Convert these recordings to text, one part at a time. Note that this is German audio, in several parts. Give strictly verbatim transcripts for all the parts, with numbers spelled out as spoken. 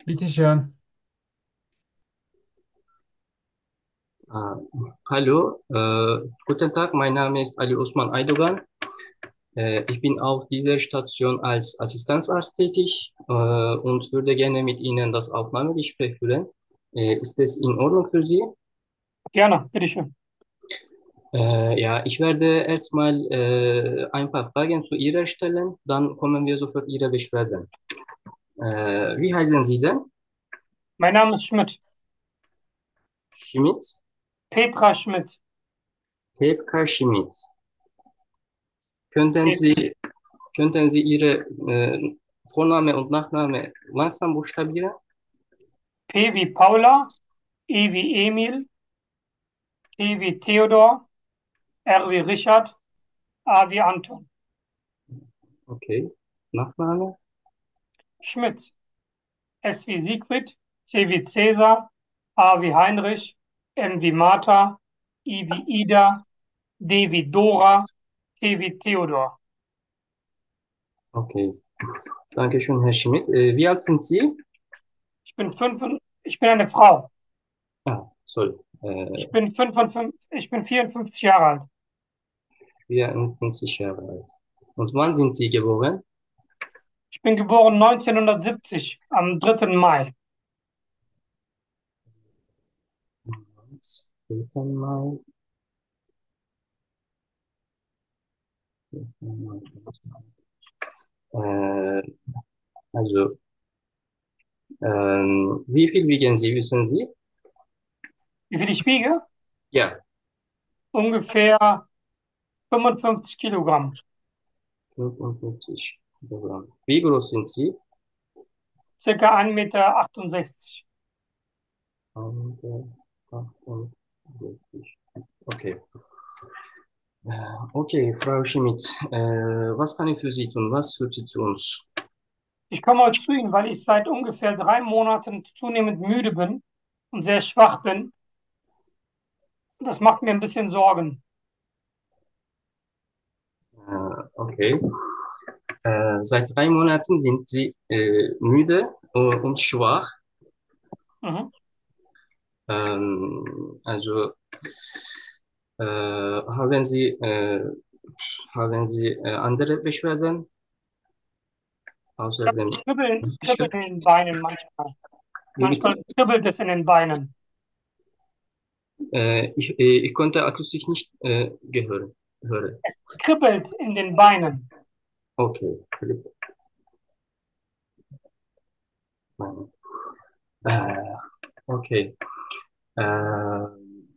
Bitteschön. Ah, hallo, äh, guten Tag, mein Name ist Ali Osman Aydogan. Äh, ich bin auf dieser Station als Assistenzarzt tätig äh, und würde gerne mit Ihnen das Aufnahmegespräch führen. Äh, ist es in Ordnung für Sie? Gerne, bitteschön. Äh, ja, ich werde erstmal äh, ein paar Fragen zu Ihrer stellen, dann kommen wir sofort Ihre Beschwerden. Äh, wie heißen Sie denn? Mein Name ist Schmidt. Schmidt? Petra Schmidt. Tepka Schmidt. Könnten P Sie, könnten Sie Ihre äh, Vorname und Nachname langsam buchstabieren? P wie Paula, E wie Emil, T wie Theodor, R wie Richard, A wie Anton. Okay. Nachname? Schmidt. S wie Siegfried, C wie Cäsar, A wie Heinrich, M wie Martha, I wie Ida, D wie Dora, T wie Theodor. Okay. Dankeschön, Herr Schmidt. Äh, wie alt sind Sie? Ich bin fünf, ich bin eine Frau. Ah, sorry. Ich Äh, bin fünfundfünfzig, ich bin vierundfünfzig Jahre alt. vierundfünfzig Jahre alt. Und wann sind Sie geboren? Ich bin geboren neunzehnhundertsiebzig am dritten Mai. vierten Mai. Äh, also, ähm, wie viel wiegen Sie, wissen Sie? Wie viel ich wiege? Ja, Ungefähr fünfundfünfzig Kilogramm. fünfundfünfzig Kilogramm. Wie groß sind Sie? Circa ein Meter achtundsechzig. hundertachtundsechzig. Okay. Äh, Okay, Frau Schmidt, äh, was kann ich für Sie tun? Was führt Sie zu uns? Ich komme heute zu Ihnen, weil ich seit ungefähr drei Monaten zunehmend müde bin und sehr schwach bin. Das macht mir ein bisschen Sorgen. Äh, okay. Äh, seit drei Monaten sind Sie äh, müde äh, und schwach. Mhm. Ähm, also äh, haben Sie, äh, haben Sie äh, andere Beschwerden Ich außer habe dem Kribbeln, physischen? Kribbeln in den Beinen manchmal. Wie bitte? Manchmal kribbelt es in den Beinen. Äh, ich, äh, ich konnte akustisch nicht äh, gehören, hören. Es kribbelt in den Beinen. Okay. Äh, okay. Äh,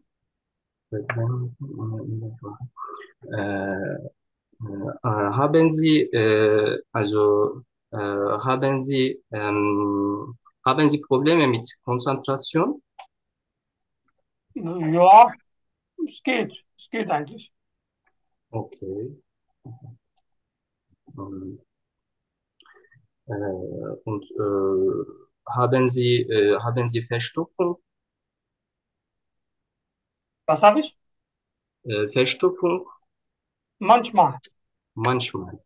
äh, Äh, haben Sie, äh, also, äh, haben Sie, ähm, haben Sie Probleme mit Konzentration? Ja, es geht. Es geht eigentlich. Okay. Ähm, äh, und äh, haben Sie, äh, haben Sie Verstopfung? Was habe ich? Äh, Verstopfung? Manchmal. Manchmal.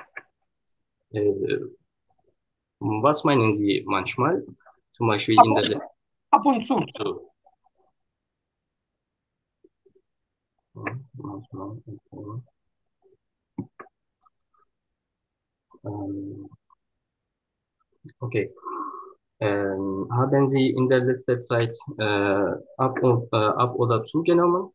Äh, was meinen Sie manchmal? Zum Beispiel Ab, in der ab und zu. so. Manchmal. Okay. Ähm, okay. Ähm, haben Sie in der letzten Zeit äh, ab, und, äh, ab oder zugenommen?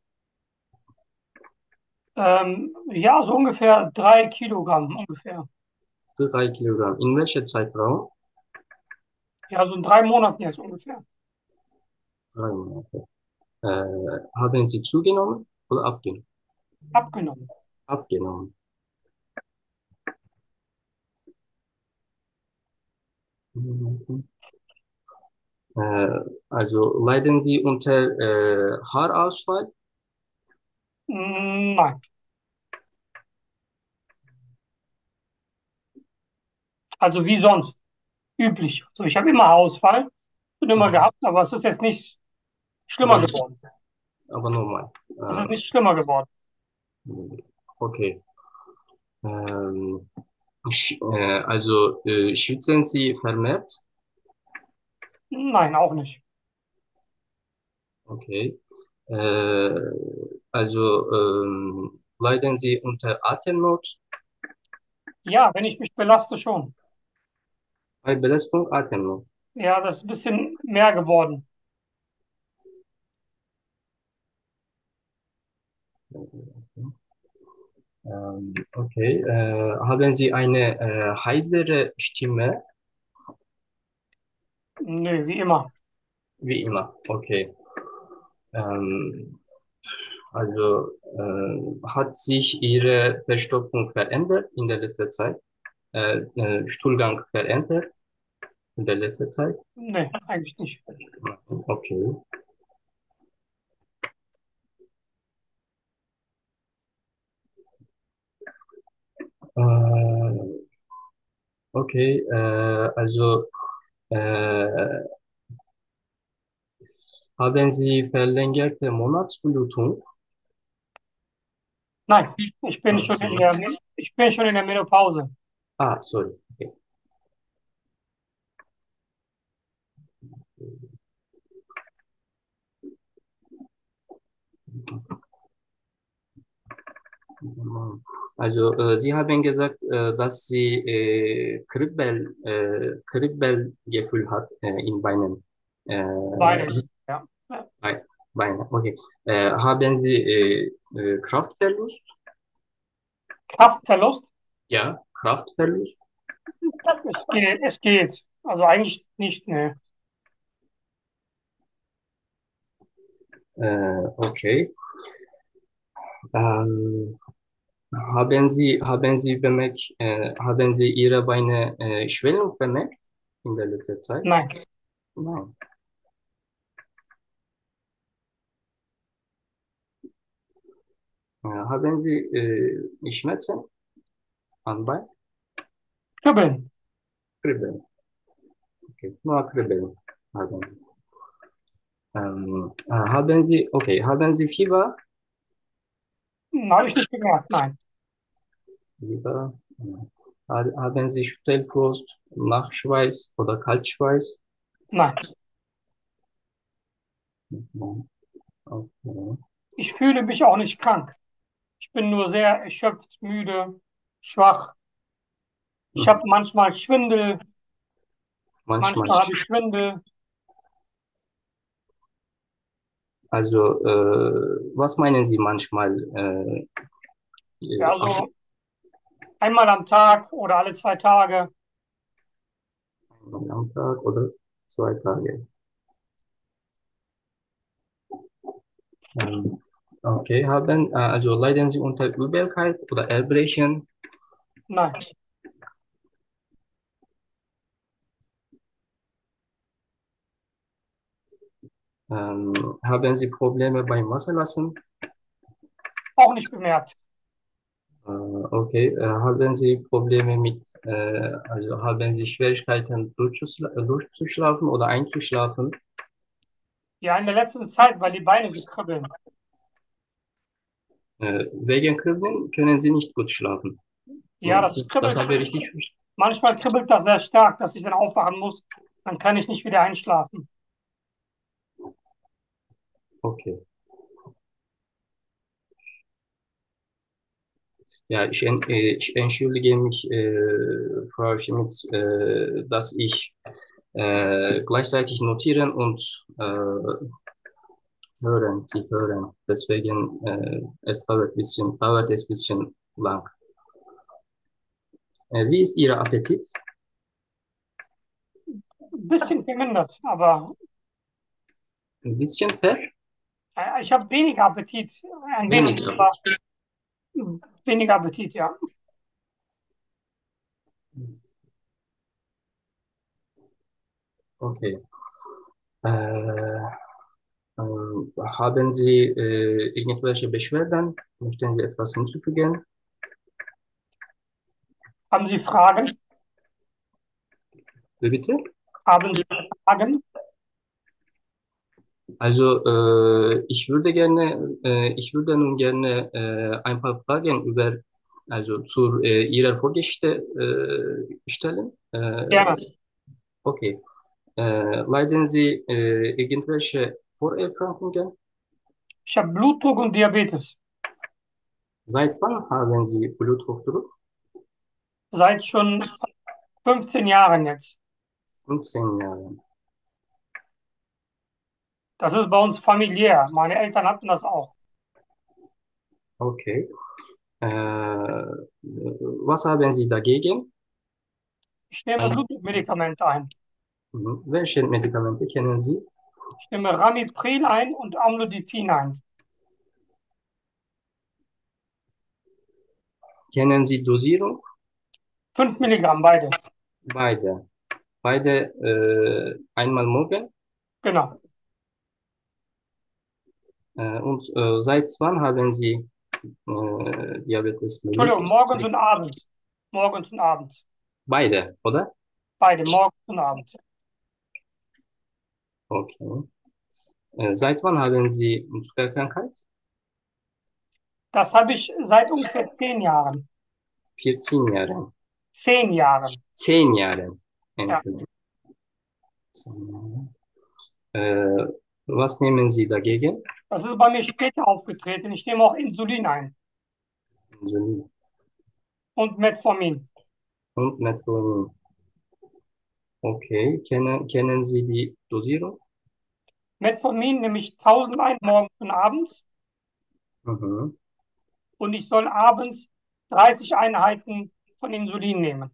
Ähm, ja, so ungefähr drei Kilogramm ungefähr. Drei Kilogramm. In welchem Zeitraum? Ja, so in drei Monaten jetzt ungefähr. Drei Monate. Äh, haben Sie zugenommen oder abgenommen? Abgenommen. Abgenommen. Mhm. Äh, also leiden Sie unter äh, Haarausfall? Mm, nein. Also wie sonst. Üblich. So, ich habe immer Haarausfall. Schon immer Mhm. gehabt, aber es ist jetzt nicht Aber schlimmer nicht, geworden. aber normal. Es ist Äh, nicht schlimmer geworden. okay. Ähm, sch- äh, also äh, schwitzen Sie vermehrt? Nein, auch nicht. Okay. Äh, also ähm, leiden Sie unter Atemnot? Ja, wenn ich mich belaste schon. Bei Belastung Atemnot. Ja, das ist ein bisschen mehr geworden. Ähm, okay. Äh, haben Sie eine äh, heisere Stimme? Nö, wie immer. Wie immer. Okay. Ähm, also äh, hat sich Ihre Verstopfung verändert in der letzten Zeit? Äh, äh, Stuhlgang verändert in der letzten Zeit? Nee, eigentlich nicht. Okay. Äh, okay. Äh, also äh, haben Sie verlängerte Monatsblutung? Nein, ich bin Ah, schon in der, ich bin schon in der Menopause. ah, sorry. Okay. Also, äh, Sie haben gesagt, äh, dass Sie äh, Kribbel, äh, Kribbelgefühl hat äh, in Beinen. Äh, Beine, ja. Ja. Bei- Beine, okay. Äh, haben Sie äh, äh, Kraftverlust? Kraftverlust? Ja, Kraftverlust. Es geht, es geht. Also eigentlich nicht, ne. Äh, okay. Ähm, haben Sie, haben Sie bemerkt, äh, haben Sie Ihre Beine äh, Schwellung bemerkt in der letzten Zeit? Nein, Nein. Äh, haben Sie äh, Schmerzen am Bein? Kribbeln. Kribbeln. Okay. Nur Kribbeln haben Sie. Ähm, äh, haben Sie, okay, haben Sie Fieber? Hm, habe ich nicht gemerkt, nein. Fieber. Ja. Ha- Haben Sie Stellfrost, Nachschweiß oder Kaltschweiß? Nein. Mhm. Okay. Ich fühle mich auch nicht krank. Ich bin nur sehr erschöpft, müde, schwach. Ich habe Mhm. manchmal Schwindel, Manchmal. manchmal habe ich Schwindel. Also, äh, was meinen Sie manchmal? Äh, äh, Ja, ab- so einmal am Tag oder alle zwei Tage. am Tag oder zwei Tage? Ähm, okay, haben, äh, also leiden Sie unter Übelkeit oder Erbrechen? Nein, Ähm, haben Sie Probleme beim Wasserlassen? auch nicht bemerkt. Äh, okay, äh, haben Sie Probleme mit, äh, also haben Sie Schwierigkeiten durchzuschla durchzuschlafen oder einzuschlafen? Ja, in der letzten Zeit, weil die Beine so kribbeln. Äh, wegen Kribbeln können Sie nicht gut schlafen. Ja, Hm, das Das, das kribbelt. habe ich richtig verstanden. Manchmal kribbelt das sehr stark, dass ich dann aufwachen muss. Dann kann ich nicht wieder einschlafen. Okay. Ja, ich, en- äh, ich entschuldige mich, äh, Frau Schmidt, äh, dass ich äh, gleichzeitig notieren und äh, hören, Sie hören. Deswegen äh, es dauert bisschen, dauert es bisschen lang. Äh, wie ist Ihr Appetit? Ein bisschen vermindert, aber Ein bisschen fair? äh, ich habe weniger Appetit. Ein wenig, Wenig. aber weniger Appetit, ja. Okay. Äh, ähm, haben Sie äh, irgendwelche Beschwerden? Möchten Sie etwas hinzufügen? Haben Sie Fragen? Wie bitte? Haben Sie Fragen? Also äh, ich würde gerne, äh, ich würde nun gerne äh, ein paar Fragen über, also zu äh, Ihrer Vorgeschichte äh, stellen. Äh, Gerne. okay. Äh, leiden Sie äh, irgendwelche Vorerkrankungen? Ich habe Blutdruck und Diabetes. Seit wann haben Sie Bluthochdruck? Seit schon fünfzehn Jahren jetzt. fünfzehn Jahre. Das ist bei uns familiär. Meine Eltern hatten das auch. Okay. Äh, was haben Sie dagegen? Ich nehme Also, Blutdruckmedikamente ein. mhm. Welche Medikamente kennen Sie? Ich nehme Ramipril ein und Amlodipin ein. Kennen Sie Dosierung? Fünf Milligramm beide. Beide. Beide äh, einmal morgen. Genau. Äh, und äh, seit wann haben Sie äh, Diabetes Entschuldigung, mellitus? morgens und abends. Morgens und abends. Beide, oder? Beide, morgens und abends. Okay. Äh, seit wann haben Sie Zuckerkrankheit? Das habe ich seit ungefähr zehn Jahren. vierzehn Jahre. Zehn Jahren. zehn Jahre. Ja. Entschuldigung. Äh, was nehmen Sie dagegen? Das ist bei mir später aufgetreten. Ich nehme auch Insulin ein Insulin und Metformin. und Metformin. Okay. Kennen, kennen Sie die Dosierung? Metformin nehme ich tausend ein morgens und abends Mhm. und ich soll abends dreißig Einheiten von Insulin nehmen.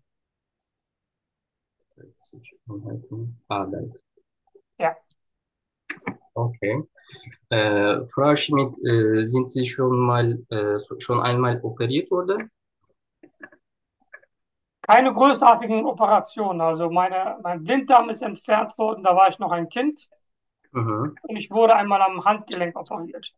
Einheiten Arbeit. Ja, Okay. Äh, Frau Schmidt, äh, sind Sie schon mal, äh, so- schon einmal operiert worden? keine großartigen Operationen. Also meine, mein Blinddarm ist entfernt worden, da war ich noch ein Kind Mhm. und ich wurde einmal am Handgelenk operiert.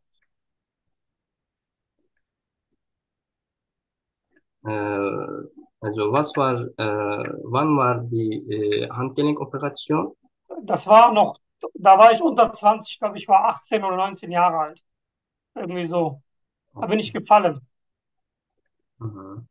Äh, also was war, äh, wann war die äh, Handgelenkoperation? Das war noch, da war ich unter zwanzig, ich glaube, ich war achtzehn oder neunzehn Jahre alt. Irgendwie so. Da bin ich Okay. gefallen. Mhm.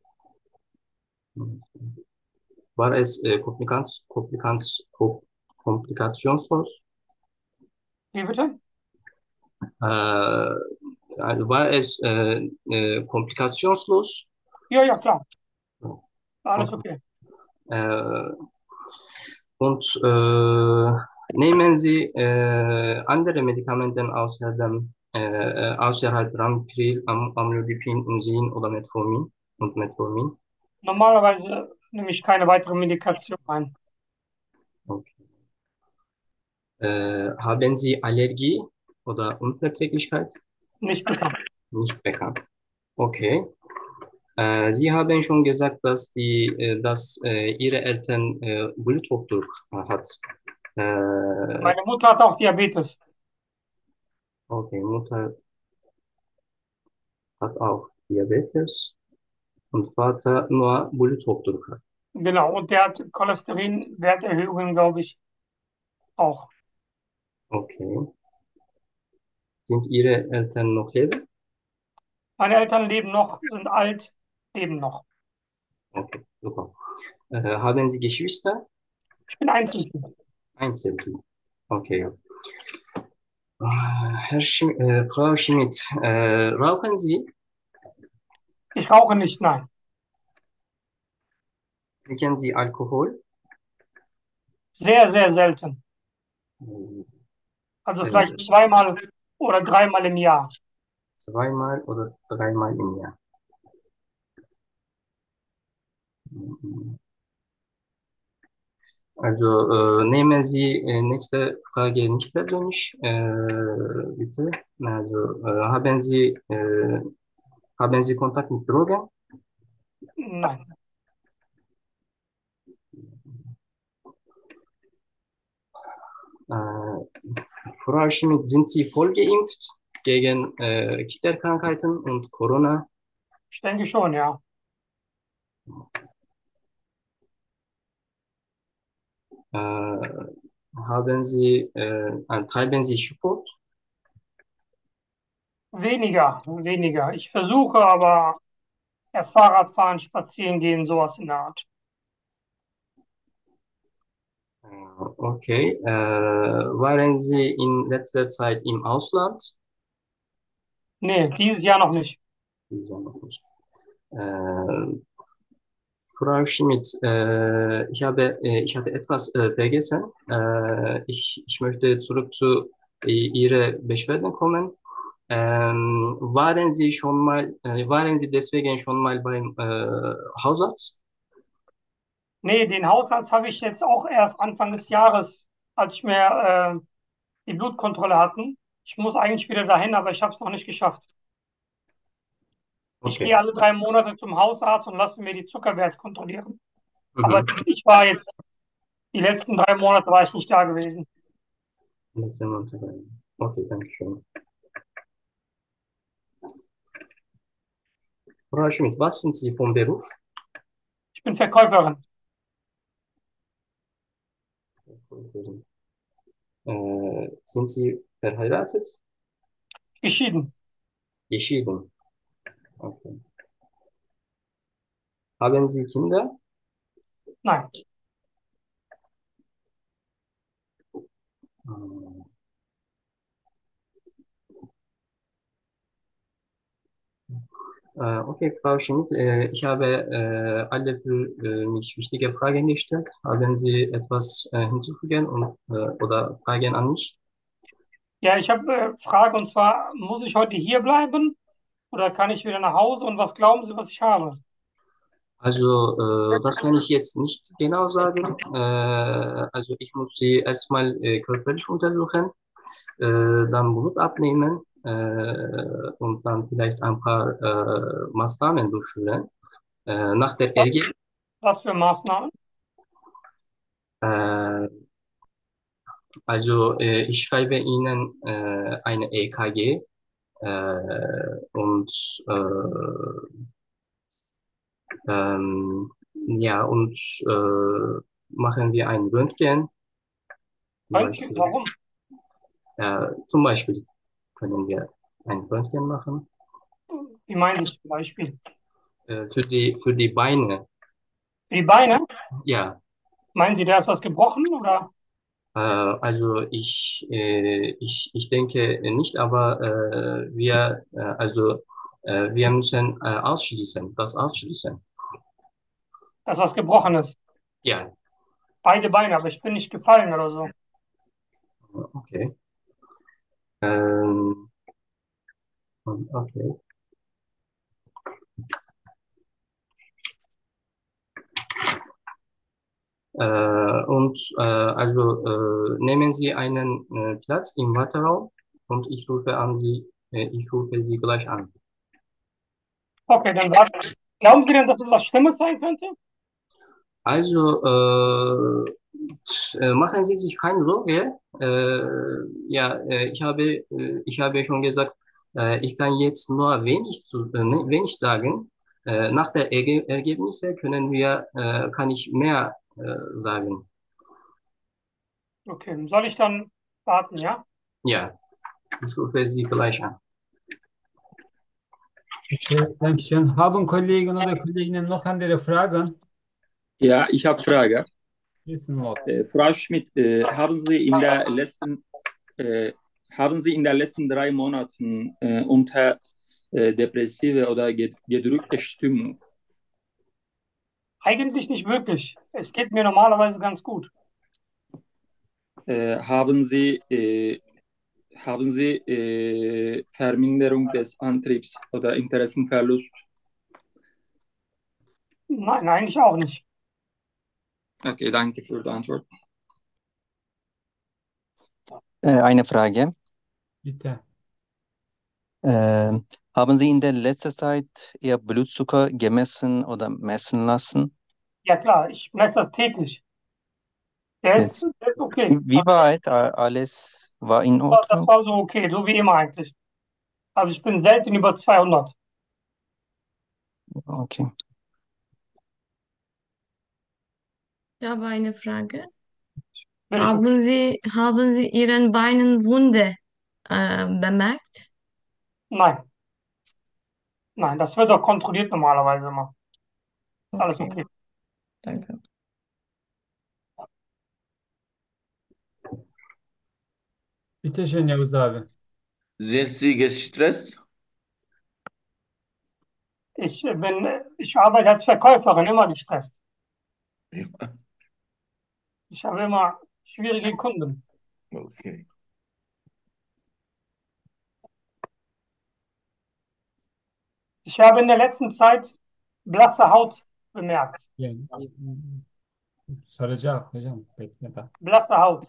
War es äh, Komplikanz, Komplikanz, Kom- komplikationslos? Wie bitte? Äh, also war es äh, äh, komplikationslos? Ja, ja, klar. Alles Okay. okay. Äh, und äh, nehmen Sie äh, andere Medikamente außer dem, äh, äh, außerhalb Ramipril, Am Amlodipin, Insulin oder Metformin und Metformin? Normalerweise nehme ich keine weitere Medikation ein. Okay. Äh, haben Sie Allergie oder Unverträglichkeit? Nicht bekannt. Nicht bekannt. Okay. Äh, Sie haben schon gesagt, dass die, äh, dass äh, Ihre Eltern äh, Bluthochdruck hat. Äh, Meine Mutter hat auch Diabetes. okay, Mutter hat auch Diabetes und Vater nur Bluthochdruck hat. Genau. Und der hat Cholesterinwerterhöhungen, glaube ich, auch. Okay. Sind Ihre Eltern noch leben? Meine Eltern leben noch, sind alt, leben noch. Okay, super. Äh, haben Sie Geschwister? Ich bin Einzelkind. Einzelkind. Okay. Äh, Herr Schim äh, Frau Schmidt, äh, rauchen Sie? Ich rauche nicht, nein. Trinken Sie Alkohol? Sehr, sehr selten. Also vielleicht Äh, zweimal oder dreimal im Jahr. zweimal oder dreimal im Jahr. Also äh, nehmen Sie äh, nächste Frage nicht persönlich, äh, bitte. Also äh, haben Sie äh, haben Sie Kontakt mit Drogen? Nein. Äh, Frau Schmidt, sind Sie voll geimpft gegen äh, Kinderkrankheiten und Corona? Ich denke schon, ja. Äh, haben Sie äh, äh, treiben Sie Sport? Weniger, weniger. Ich versuche aber, ja, Fahrradfahren, spazieren gehen, sowas in der Art. Äh, Okay. Äh, waren Sie in letzter Zeit im Ausland? Nee, dieses Jahr noch nicht. Dieser noch nicht. Äh, Frau Schmidt, äh, ich habe, äh, ich hatte etwas äh, vergessen. Äh, ich, ich möchte zurück zu äh, Ihre Beschwerden kommen. Ähm, waren Sie schon mal, äh, waren Sie deswegen schon mal beim äh, Hausarzt? Nee, den Hausarzt habe ich jetzt auch erst Anfang des Jahres, als ich mir äh, die Blutkontrolle hatten. Ich muss eigentlich wieder dahin, aber ich habe es noch nicht geschafft. Ich Okay. gehe alle drei Monate zum Hausarzt und lasse mir die Zuckerwerte kontrollieren. Aber Mhm. ich war jetzt, die letzten drei Monate war ich nicht da gewesen. Das sind wir dabei. Okay, danke schön. Frau Schmidt, was sind Sie vom Beruf? Ich bin Verkäuferin, Äh, sind Sie verheiratet? geschieden. Geschieden. Okay. Haben Sie Kinder? Nein. Äh, Äh, okay, Frau Schmidt, äh, ich habe äh, alle für äh, mich wichtige Fragen gestellt. Haben Sie etwas äh, hinzufügen und, äh, oder Fragen an mich? Ja, ich habe äh, Frage und zwar, muss ich heute hier bleiben oder kann ich wieder nach Hause und was glauben Sie, was ich habe? Also, äh, das kann ich jetzt nicht genau sagen. Äh, also, ich muss Sie erstmal äh, körperlich untersuchen, äh, dann Blut abnehmen äh, und dann vielleicht ein paar äh, Maßnahmen durchführen. Äh, nach der Was, Ergebnis, was für Maßnahmen? äh, also äh, ich schreibe Ihnen äh, eine E K G äh, und äh, ähm, ja und äh, machen wir ein Röntgen zum Röntgen, Beispiel. warum? Äh, zum Beispiel können wir ein Röntgen machen Wie meinen Sie zum Beispiel? äh, für die für die Beine. Für die Beine? Ja, Meinen Sie, da ist was gebrochen oder? äh, also ich äh, ich ich denke nicht, aber äh, wir äh, also äh, wir müssen äh, ausschließen, das ausschließen. Da ist was gebrochen ist. Ja, Beide Beine, aber ich bin nicht gefallen oder so. okay. Ähm, okay. Äh, und äh, also äh, nehmen Sie einen äh, Platz im Warteraum und ich rufe an Sie, äh, ich rufe Sie gleich an. Okay, dann warten. Glauben Sie denn, dass es was Schlimmes sein könnte? Also äh, t- äh, machen Sie sich keine Sorge. Äh, ja, äh, ich habe, äh, ich habe schon gesagt, äh, ich kann jetzt nur wenig zu, äh, ne- wenig sagen. Äh, nach der Erge Ergebnisse können wir, äh, kann ich mehr äh, sagen. Okay, soll ich dann warten, ja? Ja, ich rufe Sie gleich an. Okay, danke schön. Haben Kollegen oder Kolleginnen noch andere Fragen? Ja, ich habe Frage. Wissen wir. Äh, Frau Schmidt, äh, haben Sie in der letzten, äh, haben Sie in den letzten drei Monaten äh, unter äh, depressive oder ge gedrückte Stimmung, Eigentlich nicht wirklich. Es geht mir normalerweise ganz gut. äh, haben Sie, äh, haben Sie äh, Verminderung des Antriebs oder Interessenverlust? Nein, eigentlich auch nicht. Okay, danke für die Antwort. Äh, Eine Frage. Bitte. Ähm, haben Sie in der letzten Zeit Ihr Blutzucker gemessen oder messen lassen? Ja klar, ich messe das täglich. Der ist, Das, der ist okay. wie weit a- alles war in Das war, das Ordnung? war so okay, so wie immer eigentlich. Also ich bin selten über zweihundert. Okay. Ich habe eine Frage. Bitteschön. Haben Sie, haben Sie Ihren Beinen Wunde äh, bemerkt? Nein, nein, das wird doch kontrolliert normalerweise immer. Ist alles Okay, okay. danke. Bitte schön Yavuz abi. Sind Sie gestresst? Ich äh, bin, äh, ich arbeite als Verkäuferin, immer gestresst. Ja, Ich habe immer schwierige Kunden. okay. Ich habe in der letzten Zeit blasse Haut bemerkt. Yani, soracak hocam. Bekle ben. Blasse Haut.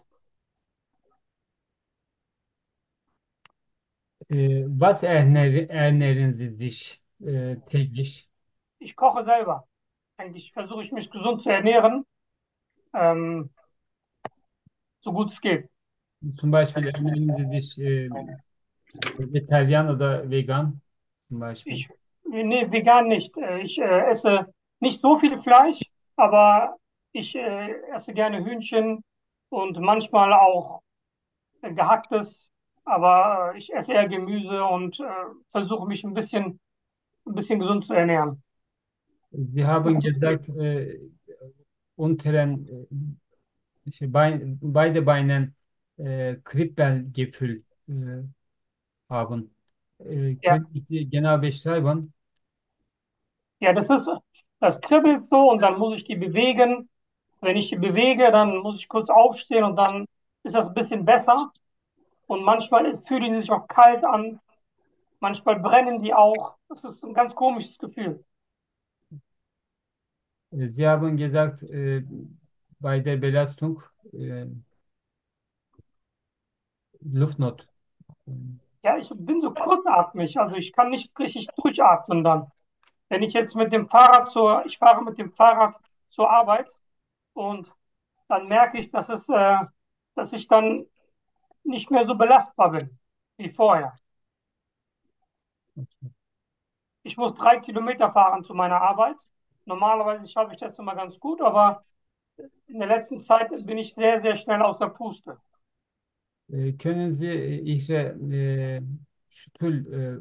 Äh, was ernähr, ernähren Sie sich äh, täglich? Ich koche selber. Eigentlich versuche ich mich gesund zu ernähren, ähm, so gut es geht. Zum Beispiel ernähren Sie sich äh, vejetaryen oder vegan zum Beispiel. Ich, nee, vegan nicht. Äh, Ich äh, esse nicht so viel Fleisch, aber ich äh, esse gerne Hühnchen und manchmal auch äh, gehacktes, aber äh, ich esse eher Gemüse und äh, versuche mich ein bisschen, ein bisschen gesund zu ernähren. Sie So haben gut es geht. gesagt, äh, unteren, äh, şey, Bein, beide Beinen äh, Kribbelgefühl äh, haben. Äh, Ja, können Sie genau beschreiben? ja, das ist, das kribbelt so und dann muss ich die bewegen. Wenn ich die bewege, dann muss ich kurz aufstehen und dann ist das ein bisschen besser. Und manchmal fühlen die sich auch kalt an, manchmal brennen die auch. Das ist ein ganz komisches Gefühl. Äh, Sie haben gesagt, äh, bei der Belastung äh, Luftnot. Ja, ich bin so kurzatmig, also ich kann nicht richtig durchatmen dann. Wenn ich jetzt mit dem Fahrrad zur, ich fahre mit dem Fahrrad zur Arbeit und dann merke ich, dass es, äh, dass ich dann nicht mehr so belastbar bin wie vorher. Ich muss drei Kilometer fahren zu meiner Arbeit. Normalerweise schaffe ich das immer ganz gut, aber in der letzten Zeit bin ich sehr, sehr schnell aus der Puste. Äh, können Sie äh, Ihre äh, Stuhl äh,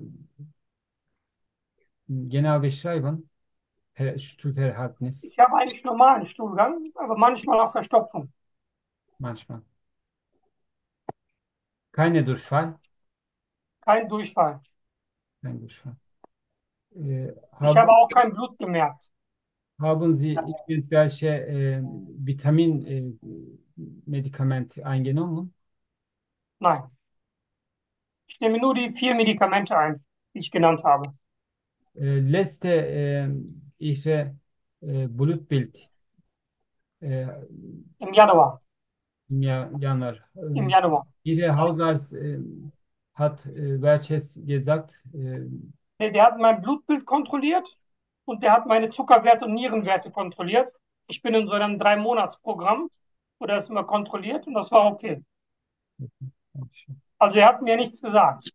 genau beschreiben? Ver- Stuhlverhältnis Ich habe eigentlich normalen Stuhlgang, aber manchmal auch Verstopfung. manchmal. Keine Durchfall. Kein Durchfall. Kein Durchfall. Äh, Ich haben, habe auch kein Blut bemerkt. haben Sie irgendwelche äh, Vitamin äh, Medikamente eingenommen? Nein. Ich nehme nur die vier Medikamente ein, die ich genannt habe. Äh, letzte äh, Ihre äh, Blutbild äh, Im Januar. im Ja- Januar. Im Äh, Januar. Ihre Hautarzt äh, hat äh, welches gesagt? Äh, Der, der hat mein Blutbild kontrolliert und der hat meine Zuckerwerte und Nierenwerte kontrolliert. Ich bin in so einem Drei-Monats-Programm, wo das immer kontrolliert und das war okay. Also er hat mir nichts gesagt.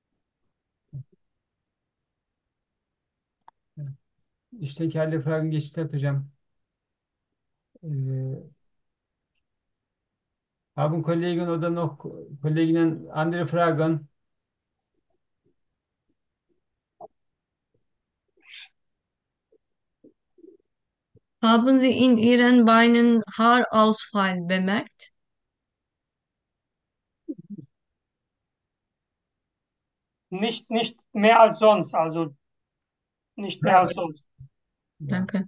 Ich denke, alle Fragen gestellt, hocam. Äh, haben Kollegen oder noch Kolleginnen andere Fragen? Haben Sie in Ihren Beinen Haarausfall bemerkt? Nicht, nicht mehr als sonst, also nicht mehr als sonst. Ja. Danke.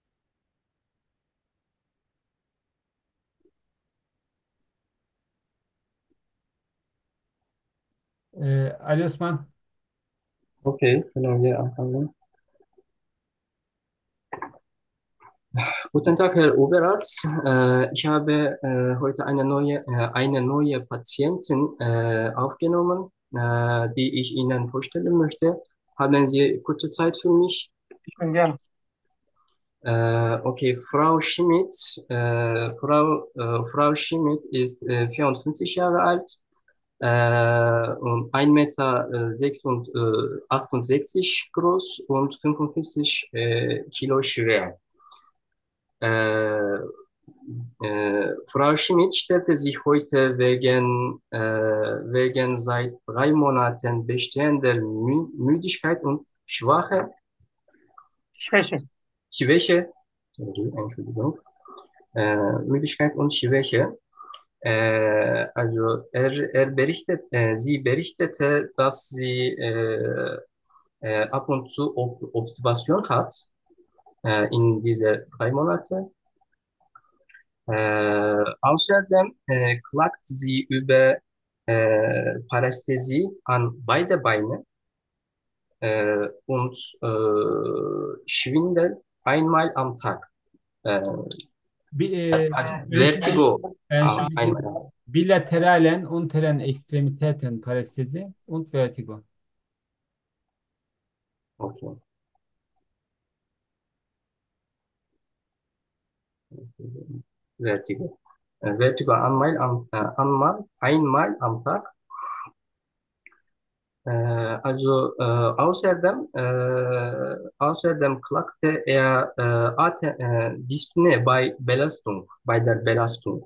Äh, Ali Osman, Okay, können wir anfangen? Guten Tag, Herr Oberarzt. Äh, ich habe äh, heute eine neue, äh, eine neue Patientin äh, aufgenommen, äh, die ich Ihnen vorstellen möchte. Haben Sie kurze Zeit für mich? Ich bin gern. Äh, okay, Frau Schmidt, äh, Frau, äh, Frau Schmidt ist äh, vierundfünfzig Jahre alt äh, und ein Meter äh, achtundsechzig groß und fünfundfünfzig äh, Kilo schwer. Äh, äh, Frau Schmidt stellte sich heute wegen, äh, wegen seit drei Monaten bestehender Mü Müdigkeit und Schwache, Schwäche. Schwäche, sorry, Entschuldigung, äh, Müdigkeit und Schwäche Äh, also er, er berichtet, äh, sie berichtete, dass sie äh, äh, ab und zu Ob Observation hat äh, in diese drei Monate. Äh, außerdem äh, klagt sie über äh, Parästhesie an beide Beine äh, und äh, Schwindel einmal am Tag. Äh, Bir, e, also görüşme, Vertigo yani äh, şu einmal am Tag. bilateralen unteren Extremitäten Parästhese und Vertigo. Okay. Vertigo. Äh, Vertigo einmal am, äh, einmal, einmal am Tag. Äh, also äh, außerdem, äh, außerdem klagte er äh, Atem, äh, Dyspnoe bei Belastung, bei der Belastung.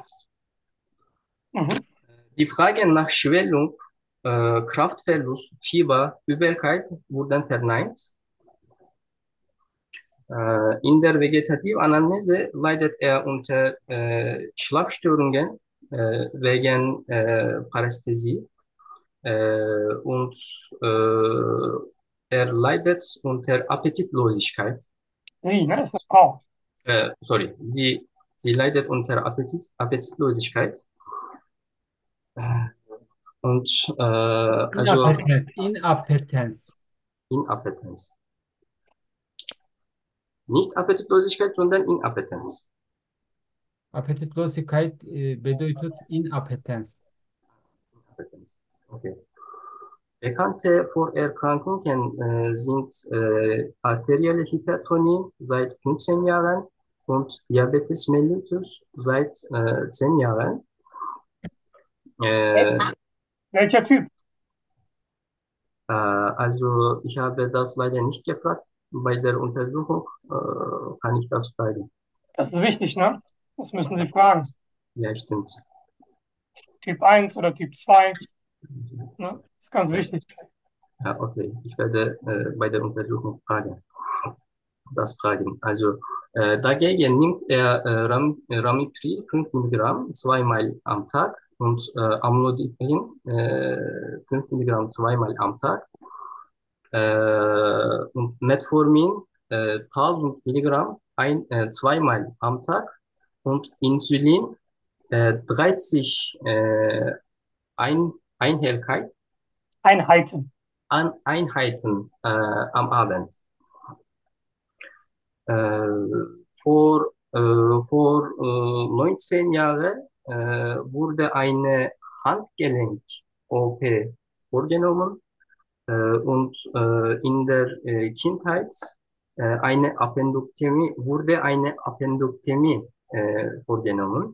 Mhm. Die Fragen nach Schwellung, äh, Kraftverlust, Fieber, Übelkeit wurden verneint. Äh, in der Vegetativ-Anamnese leidet er unter äh, Schlafstörungen äh, wegen äh, Parästhesie. Äh, und äh, er leidet unter Appetitlosigkeit. Sie, ne? Ist eine Frau. Äh, sorry, sie, sie leidet unter Appetit, Appetitlosigkeit. Äh, Und äh, also Inappetenz. Inappetenz. Inappetenz. Nicht Appetitlosigkeit, sondern Inappetenz. Appetitlosigkeit e, bedeutet Inappetenz. Inappetenz. Okay. Bekannte Vorerkrankungen äh, sind äh, arterielle Hypertonie seit fünfzehn Jahren und Diabetes mellitus seit äh, zehn Jahren. Äh, Welcher Typ? äh, also ich habe das leider nicht gefragt. Bei der Untersuchung äh, kann ich das fragen. Das ist wichtig, ne? Das müssen Sie fragen. Ja, stimmt. Typ eins oder Typ zwei, ne? Das ist ganz wichtig. Ja, okay. Ich werde äh, bei der Untersuchung fragen. Das fragen. Also äh, dagegen nimmt er äh, Ram Ramipril fünf Milligramm zweimal am Tag und äh, Amlodipin äh, fünf Milligramm zweimal am Tag äh, und Metformin äh, tausend Milligramm ein, äh, zweimal am Tag und Insulin äh, dreißig äh, ein, Einheit, Einheiten. an Einheiten äh, am Abend. Äh, vor äh, vor äh, neunzehn Jahren äh, wurde eine Handgelenk-O P vorgenommen äh, und äh, in der äh, Kindheit äh, eine Appendektomie wurde eine Appendektomie äh, vorgenommen.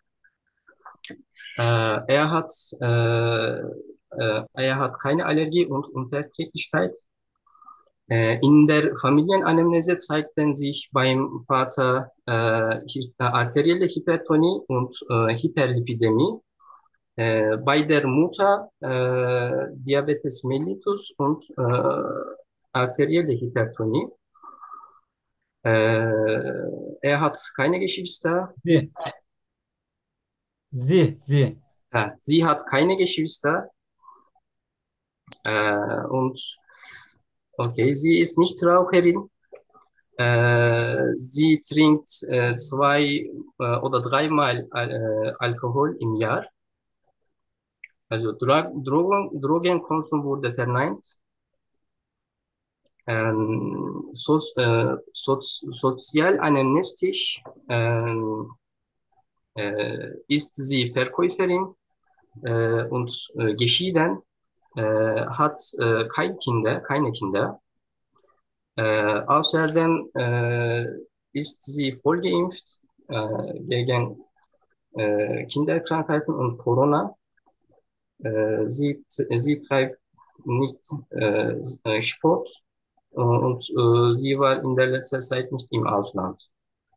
Äh, er hat äh, äh, er hat keine Allergie und Unverträglichkeit. Äh, In der Familienanamnese zeigten sich beim Vater äh, hi- äh, arterielle Hypertonie und äh, Hyperlipidämie, äh, bei der Mutter äh, Diabetes mellitus und äh, arterielle Hypertonie. Äh, er hat keine Geschwister, Sie. Sie. Sie. äh, sie hat keine Geschwister äh, und okay, sie ist nicht Raucherin. Äh, sie trinkt äh, zwei äh, oder dreimal äh, Alkohol im Jahr. Also Dra Drogen, Drogenkonsum wurde verneint. Ähm, soz äh, soz sozialanamnestisch ähm, äh, ist sie Verkäuferin äh, und äh, geschieden, äh, hat äh, kein Kinder, keine Kinder. Äh, außerdem äh, ist sie vollgeimpft äh, gegen äh, Kinderkrankheiten und Corona. Äh, sie, sie treibt nicht äh, äh, Sport äh, und äh, sie war in der letzten Zeit nicht im Ausland.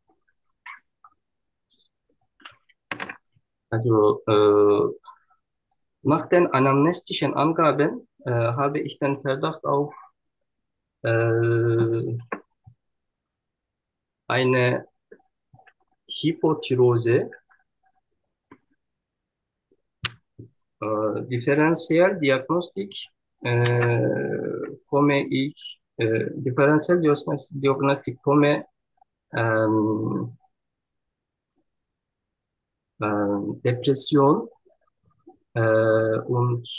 Also äh, nach den anamnestischen Angaben äh, habe ich den Verdacht auf äh, eine Hypothyreose Äh, Differentialdiagnostik äh, komme ich, äh, Differentialdiagnostik komme ähm, äh, Depression äh, und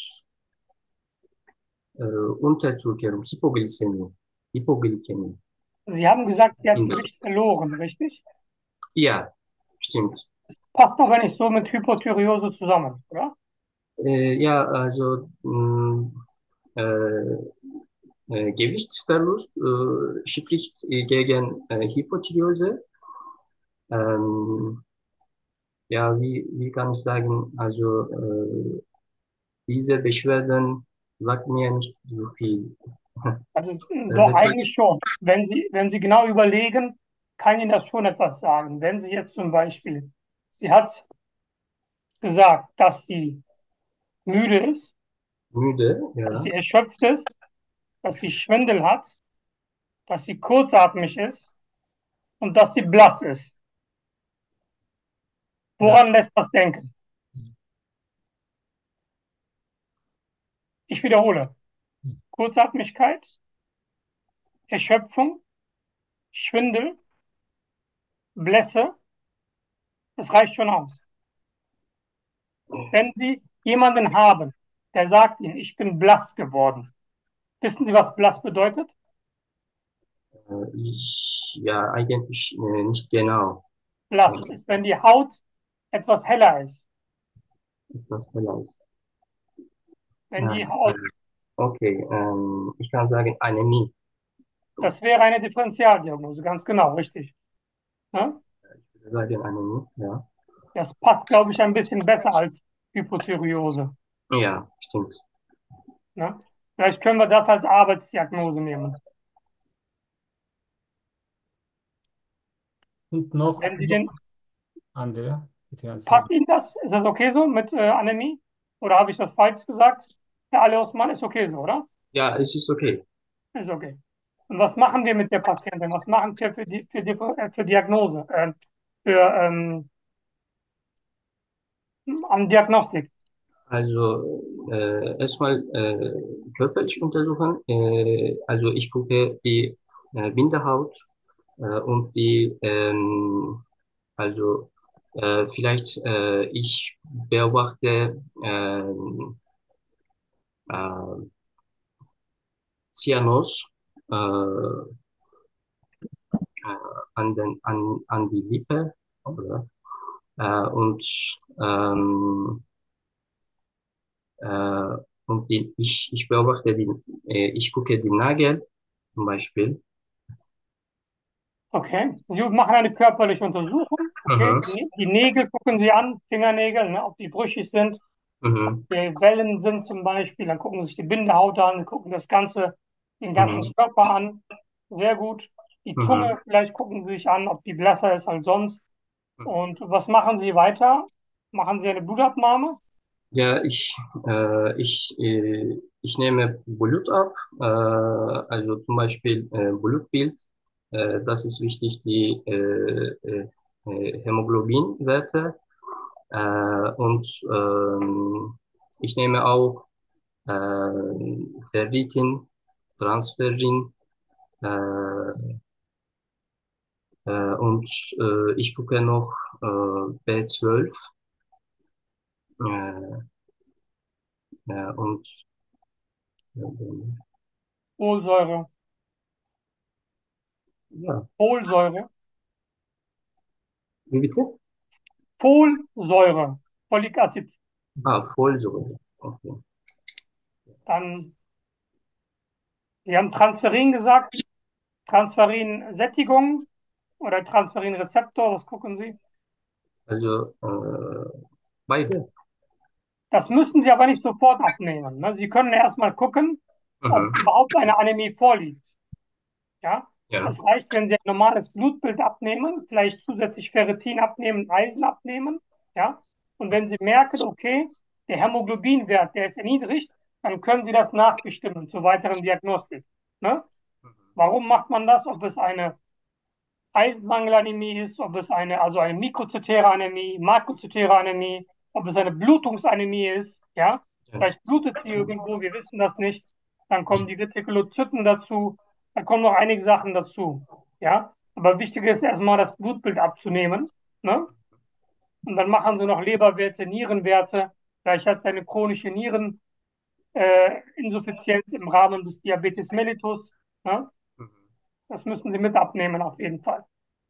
äh, Unterzuckerung, Hypoglykämie, Hypoglykämie. Sie haben gesagt, sie hat Sind- Gewicht verloren, richtig? Ja, stimmt. Passt aber nicht so mit Hypothyreose zusammen, oder? Äh, ja, also mh, äh, äh, Gewichtsverlust äh, spricht äh, gegen äh, Hypothyreose. Ähm, ja, wie, wie kann ich sagen, also äh, diese Beschwerden sagt mir nicht so viel. Also äh, Äh, doch Deshalb, eigentlich schon. Wenn Sie, wenn Sie genau überlegen, kann Ihnen das schon etwas sagen. Wenn Sie jetzt zum Beispiel, sie hat gesagt, dass sie müde ist, müde, dass ja. sie erschöpft ist, dass sie Schwindel hat, dass sie kurzatmig ist und dass sie blass ist. Woran lässt das denken? Ich wiederhole. Kurzatmigkeit, Erschöpfung, Schwindel, Blässe, das reicht schon aus. Wenn Sie jemanden haben, der sagt Ihnen, ich bin blass geworden, wissen Sie, was blass bedeutet? Äh, ich, ja, eigentlich äh, nicht genau. Blass ist, wenn die Haut etwas heller ist. Etwas vielleicht. Wenn Ja, die Haut, äh, okay, ähm, ich kann sagen Anämie. das wäre eine Differentialdiagnose, ganz genau, richtig. Ne? Ich würde sagen Anämie, ja. Das passt, glaube ich, ein bisschen besser als Hypothyreose. Ja, stimmt. Ne? Vielleicht können wir das als Arbeitsdiagnose nehmen. Und noch Wenn Sie den, andere Differential. passt Ihnen das? Ist das okay so mit äh, Anämie? Oder habe ich das falsch gesagt? Herr Ali Osman, ist okay so, oder? Ja, es ist okay. Ist okay. Und was machen wir mit der Patientin? Was machen wir für die für die äh, für Diagnose? Äh, für ähm, am Diagnostik? Also äh, erstmal äh, körperlich untersuchen. Äh, also ich gucke die äh, Bindehaut äh, und die, ähm, also äh, vielleicht äh, ich beobachte ähm, äh, Cyanos äh, an den, an, an die Lippe, oder? Äh, und ähm, äh, und die, ich, ich beobachte die, äh, ich gucke die Nagel zum Beispiel. Okay. Sie machen eine körperliche Untersuchung. Okay. Mhm, Die, die Nägel gucken Sie an, Fingernägel, ne, ob die brüchig sind, mhm, die Wellen sind zum Beispiel. Dann gucken Sie sich die Bindehaut an, gucken das Ganze, den ganzen mhm, Körper an. Sehr gut. Die mhm, Zunge, vielleicht gucken Sie sich an, ob die blässer ist als sonst. mhm. Und was machen Sie weiter? Machen Sie eine Blutabnahme? Ja, ich, äh, ich, äh, ich nehme Blut ab, äh, also zum Beispiel äh, Blutbild. Äh, das ist wichtig, die äh, äh, äh, Hämoglobinwerte. Äh, und ähm, ich nehme auch äh, Ferritin, Transferrin äh, äh, und äh, ich gucke noch äh, B zwölf äh, äh, und äh, Folsäure. ja, Folsäure. wie bitte? Folsäure. Folic Acid. Ah, Folsäure. Okay. Dann, Sie haben Transferin gesagt. Transferinsättigung oder Transferinrezeptor, was gucken Sie? Also äh, beide. Das müssen Sie aber nicht sofort abnehmen. Ne? Sie können erstmal gucken, ob Mhm. überhaupt eine Anämie vorliegt. Ja? Ja. Das reicht, wenn Sie ein normales Blutbild abnehmen, vielleicht zusätzlich Ferritin abnehmen, Eisen abnehmen. Ja? Und wenn Sie merken, okay, der Hämoglobinwert, der ist erniedrigt, dann können Sie das nachbestimmen zur weiteren Diagnostik. Ne? Warum macht man das? Ob es eine Eisenmangelanämie ist, ob es eine, also eine mikrozytäre Anämie, makrozytäre Anämie, ob es eine Blutungsanämie ist, Ja, Ja. vielleicht blutet sie irgendwo, wir wissen das nicht. Dann kommen die Retikulozyten dazu, da kommen noch einige Sachen dazu. Ja, aber wichtig ist erstmal das Blutbild abzunehmen. Ne? Und dann machen sie noch Leberwerte, Nierenwerte. Vielleicht hat sie eine chronische Niereninsuffizienz äh, Insuffizienz im Rahmen des Diabetes mellitus. Ne? Mhm. Das müssen sie mit abnehmen, auf jeden Fall.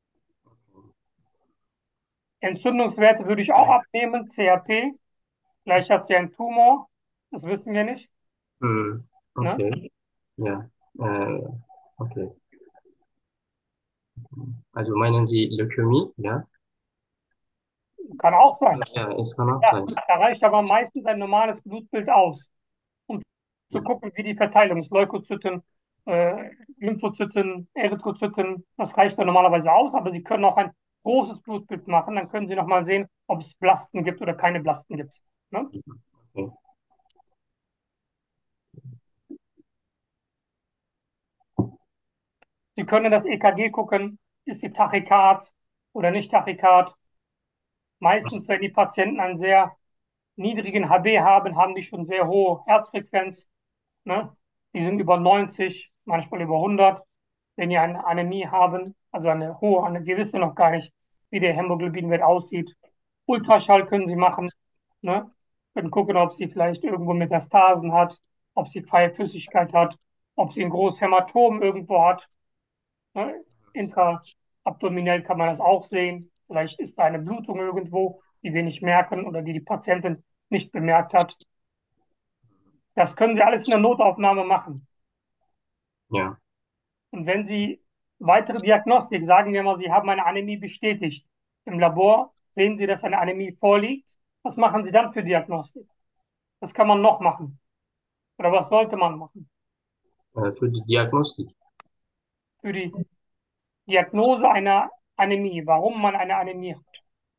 Entzündungswerte würde ich auch abnehmen, C H P. Vielleicht hat sie einen Tumor, das wissen wir nicht. Mhm. Ne? Okay. Ja. Äh, okay. Also meinen Sie Leukämie? Ja. Kann auch sein. Ja, es kann auch Ja, sein. da reicht aber meistens ein normales Blutbild aus, um zu gucken, wie die Verteilung ist. Leukozyten, äh, Lymphozyten, Erythrozyten, das reicht dann normalerweise aus, aber Sie können auch ein großes Blutbild machen, dann können Sie nochmal sehen, ob es Blasten gibt oder keine Blasten gibt. Ne? Okay. Sie können das E K G gucken, ist die Tachykard oder nicht Tachykard. Meistens, wenn die Patienten einen sehr niedrigen H B haben, haben die schon sehr hohe Herzfrequenz. Ne? Die sind über neunzig, manchmal über hundert. Wenn die eine Anämie haben, also eine hohe Anämie, wir wissen noch gar nicht, wie der Hämoglobinwert aussieht. Ultraschall können Sie machen. Ne? Können gucken, ob sie vielleicht irgendwo Metastasen hat, ob sie freie Flüssigkeit hat, ob sie ein großes Hämatom irgendwo hat. Ne? Intraabdominell kann man das auch sehen. Vielleicht ist da eine Blutung irgendwo, die wir nicht merken oder die die Patientin nicht bemerkt hat. Das können Sie alles in der Notaufnahme machen. Ja. Und wenn Sie weitere Diagnostik, sagen wir mal, Sie haben eine Anämie bestätigt, im Labor sehen Sie, dass eine Anämie vorliegt, was machen Sie dann für Diagnostik? Was kann man noch machen? Oder was sollte man machen? Äh, für die Diagnostik. Für die Diagnose einer Anämie, warum man eine Anämie hat.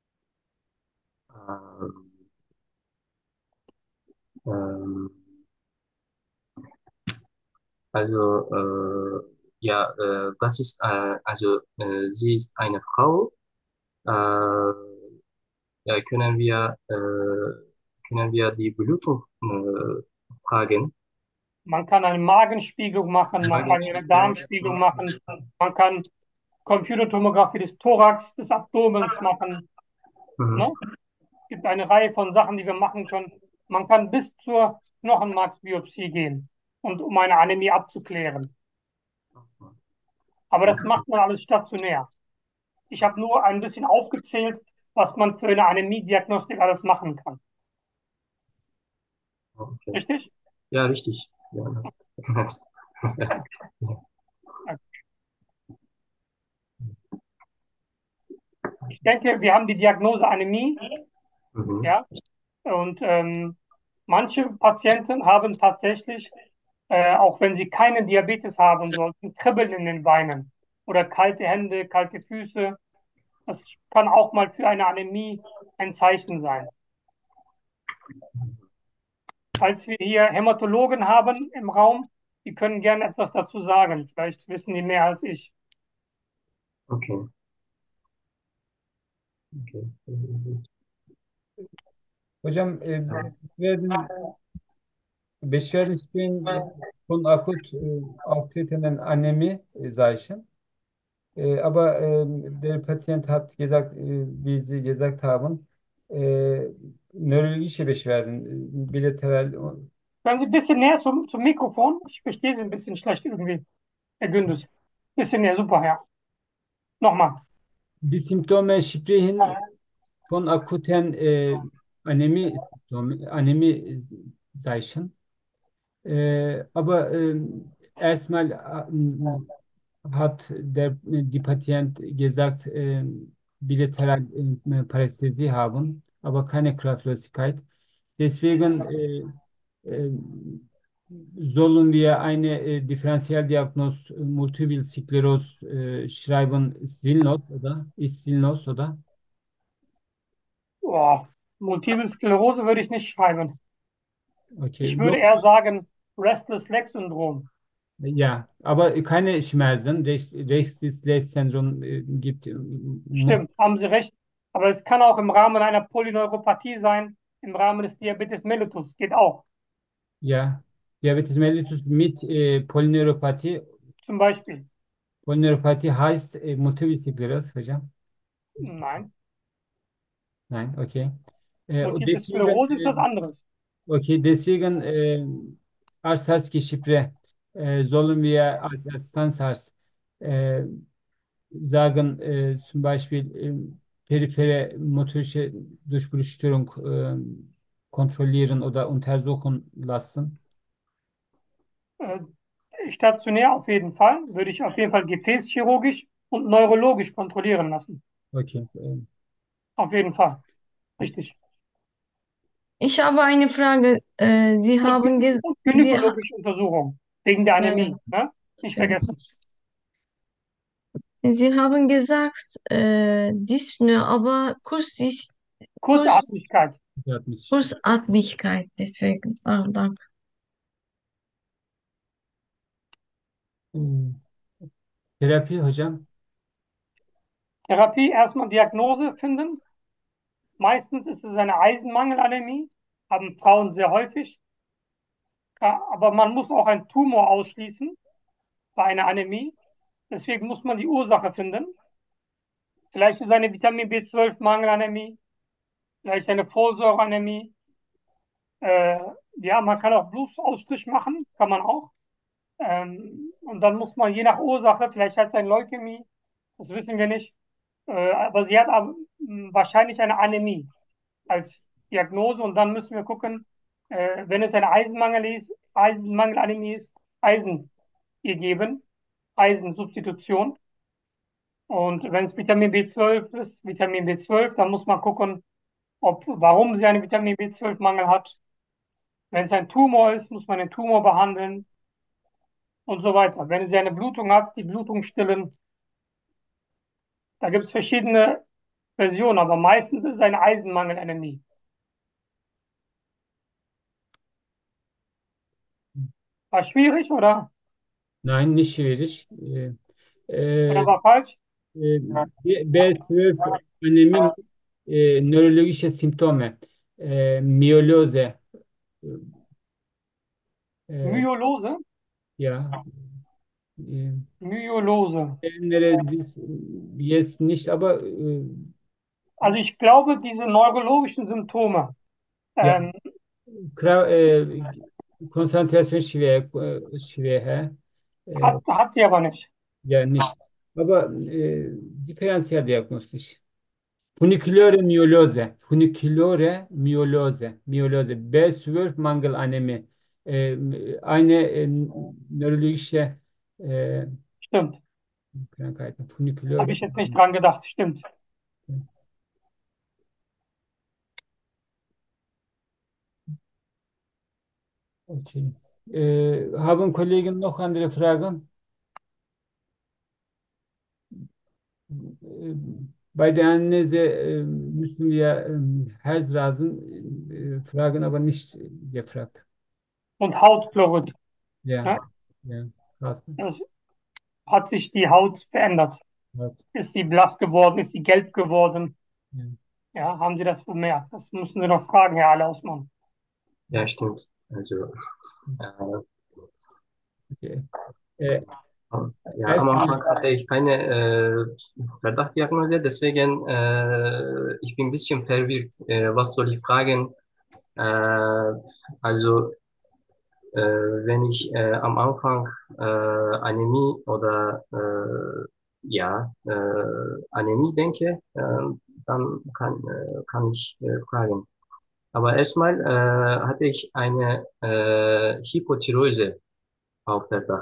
Ähm, ähm, also, äh, ja, äh, was ist, äh, also, äh, sie ist eine Frau. Äh, ja, können wir, äh, können wir die Blutung äh, fragen? Man kann eine Magenspiegelung machen, man kann eine Darmspiegelung machen, man kann Computertomographie des Thorax, des Abdomens machen. Mhm. Ne? Es gibt eine Reihe von Sachen, die wir machen können. Man kann bis zur Knochenmarksbiopsie gehen, und, um eine Anämie abzuklären. Aber das macht man alles stationär. Ich habe nur ein bisschen aufgezählt, was man für eine Anämie-Diagnostik alles machen kann. Okay. Richtig? Ja, richtig. Ja. Ich denke, wir haben die Diagnose Anämie. Mhm. Ja? Und ähm, manche Patienten haben tatsächlich, äh, auch wenn sie keinen Diabetes haben sollten, Kribbeln in den Beinen oder kalte Hände, kalte Füße. Das kann auch mal für eine Anämie ein Zeichen sein. Falls wir hier Hämatologen haben im Raum, die können gerne etwas dazu sagen. Vielleicht wissen die mehr als ich. Okay. Okay. Hocam e, beschwerden, beschwerden spielen von akut e, auftretenden Anämie e, Zeichen. Äh, aber ähm, der Patient hat gesagt, äh, wie Sie gesagt haben, äh, neurologische Beschwerden, äh, bilateral. Können Sie ein bisschen näher zum, zum Mikrofon? Ich verstehe Sie ein bisschen schlecht irgendwie, Herr Gündüz. Bisschen näher, super, ja. Nochmal. Die Symptome sprechen von akuten äh, Anämie, Anämie Zeichen. Äh, aber ähm, erstmal äh, hat der, die Patient gesagt, äh, bilateral äh, Parästhesie haben, aber keine Kraftlosigkeit. Deswegen äh, äh, sollen wir eine äh, Differentialdiagnos äh, Multiple Skleros äh, schreiben, Sinnlos, oder? Ist sinnlos, oder? Oh, Multiple Sklerose würde ich nicht schreiben. Okay, Ich würde no, eher sagen Restless Leg Syndrom. ja, aber keine Schmerzen. Rechts, Rechts-Syndrom äh, gibt. äh, mu- Stimmt, haben Sie recht. Aber es kann auch im Rahmen einer Polyneuropathie sein, im Rahmen des Diabetes mellitus. Geht auch. Ja. Diabetes mellitus mit e, polineuropati. Zum Beispiel. Polineuropati heißt e, Multiple Sklerose hocam. Nein. Nein, okay. E, o Multiple deswegen, Sklerose ist was e, anderes. okay, deswegen e, Arthas'ki Şifre e, sollen wir als Assistenzarzt e, sagen, äh, zum Beispiel ähm, periphere motorische Durchblutungsstörung ähm, kontrollieren oder untersuchen lassen. Äh, stationär auf jeden Fall. Würde ich auf jeden Fall gefäßchirurgisch und neurologisch kontrollieren lassen. Okay. ähm, Auf jeden Fall. Richtig. Ich habe eine Frage. Äh, Sie Und, haben ges und Sie ha gynäkologische Untersuchung. Wegen der äh, Anämie. Ne? Nicht vergessen. Sie haben gesagt, äh, Dyspnoe, aber Kursdies Kurs Kurzatmigkeit. Yapmış. Kursatmigkeit. Deswegen. Ah, danke. Ähm, Terapi hocam. Therapie, erstmal Diagnose finden. Meistens ist es eine Eisenmangelanämie. Haben Frauen sehr häufig. Ja, aber man muss auch einen Tumor ausschließen bei einer Anämie. Deswegen muss man die Ursache finden. Vielleicht ist eine Vitamin B zwölf Mangelanämie, vielleicht eine Folsäureanämie. Äh, ja, man kann auch Blutausstrich machen, kann man auch. Ähm, und dann muss man je nach Ursache, vielleicht hat sie eine Leukämie, das wissen wir nicht. Äh, aber sie hat aber, mh, wahrscheinlich eine Anämie als Diagnose und dann müssen wir gucken, äh, wenn es eine Eisenmangel ist, Eisenmangelanämie ist, Eisen ihr geben, Eisensubstitution. Und wenn es Vitamin B zwölf ist, Vitamin B zwölf, dann muss man gucken, ob, warum sie einen Vitamin B zwölf-Mangel hat. Wenn es ein Tumor ist, muss man den Tumor behandeln und so weiter. Wenn sie eine Blutung hat, die Blutung stillen. Da gibt es verschiedene Versionen, aber meistens ist es eine Eisenmangelanämie. War schwierig oder? Nein, nicht schwierig. Äh, Oder äh, war falsch? äh, B zwölf anemi e, nörologische Symptome, e, miyelose, e, Myelose? ja, e, Myelose. Terimlere jetzt nicht, aber e, Also ich glaube, diese neurologischen Symptome, ja, ähm, Kra e, konsantrasyon şive, e, şive, e, hat, hat sie aber nicht. ja nicht. Aber e, diferansiyel diagnostisch. Funikülöre miyelose, funikülöre miyelose, miyelose, B zwölf mangel anemi, e, eine e, nörologische e, Stimmt. Krankheiten, Habe funikülöre. ich jetzt nicht dran gedacht. Stimmt. Okay. Äh, haben Kollegen noch andere Fragen? Äh, Bei der Anamnese äh, müssen wir ähm, Herzrasen äh, fragen, aber nicht gefragt. Und Hautfluorid. Ja, Ne? ja, Rasen. Das hat sich die Haut verändert. Hat, Ist sie blass geworden? Ist sie gelb geworden? ja. Ja, haben Sie das bemerkt? Das müssen Sie noch fragen, Herr Allausmann. Ja, stimmt. Also, äh, Okay. Äh, ja, am erst, Anfang hatte ich keine äh, Verdachtdiagnose, deswegen äh, ich bin ein bisschen verwirrt. Äh, was soll ich fragen? Äh, also, äh, wenn ich äh, am Anfang äh, Anämie oder äh, ja, äh, Anämie denke, äh, dann kann, äh, kann ich äh, fragen. Aber erstmal äh, hatte ich eine äh, Hypothyreose auf Verdacht.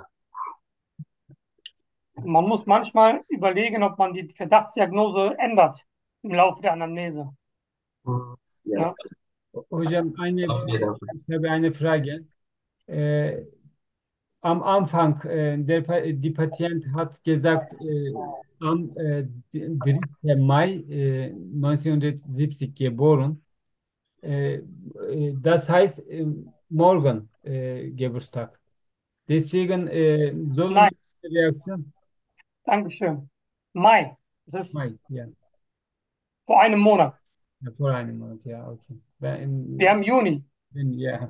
Man muss manchmal überlegen, ob man die Verdachtsdiagnose ändert im Laufe der Anamnese. Hm, ja, Ne? Hocam eine, auf jeden Fall. ich habe eine Frage. Äh, am Anfang, äh, der, Pa- die Patient hat gesagt, äh, am äh, dritten Mai äh, neunzehnhundertsiebzig geboren. Äh, äh, das heißt, äh, morgen äh, Geburtstag. Deswegen äh, sollen Nein, wir Reaktion? Dankeschön. Mai. Das ist Mai, ja. vor einem Monat. Ja, vor einem Monat, ja, okay. Ben, Wir haben Juni. bin, ja.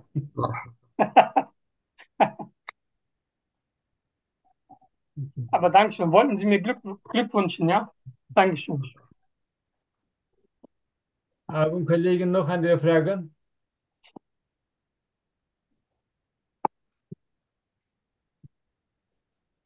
Aber Dankeschön. Wollten Sie mir Glück, Glück wünschen, ja? Dankeschön. Haben Kollegen noch andere Fragen?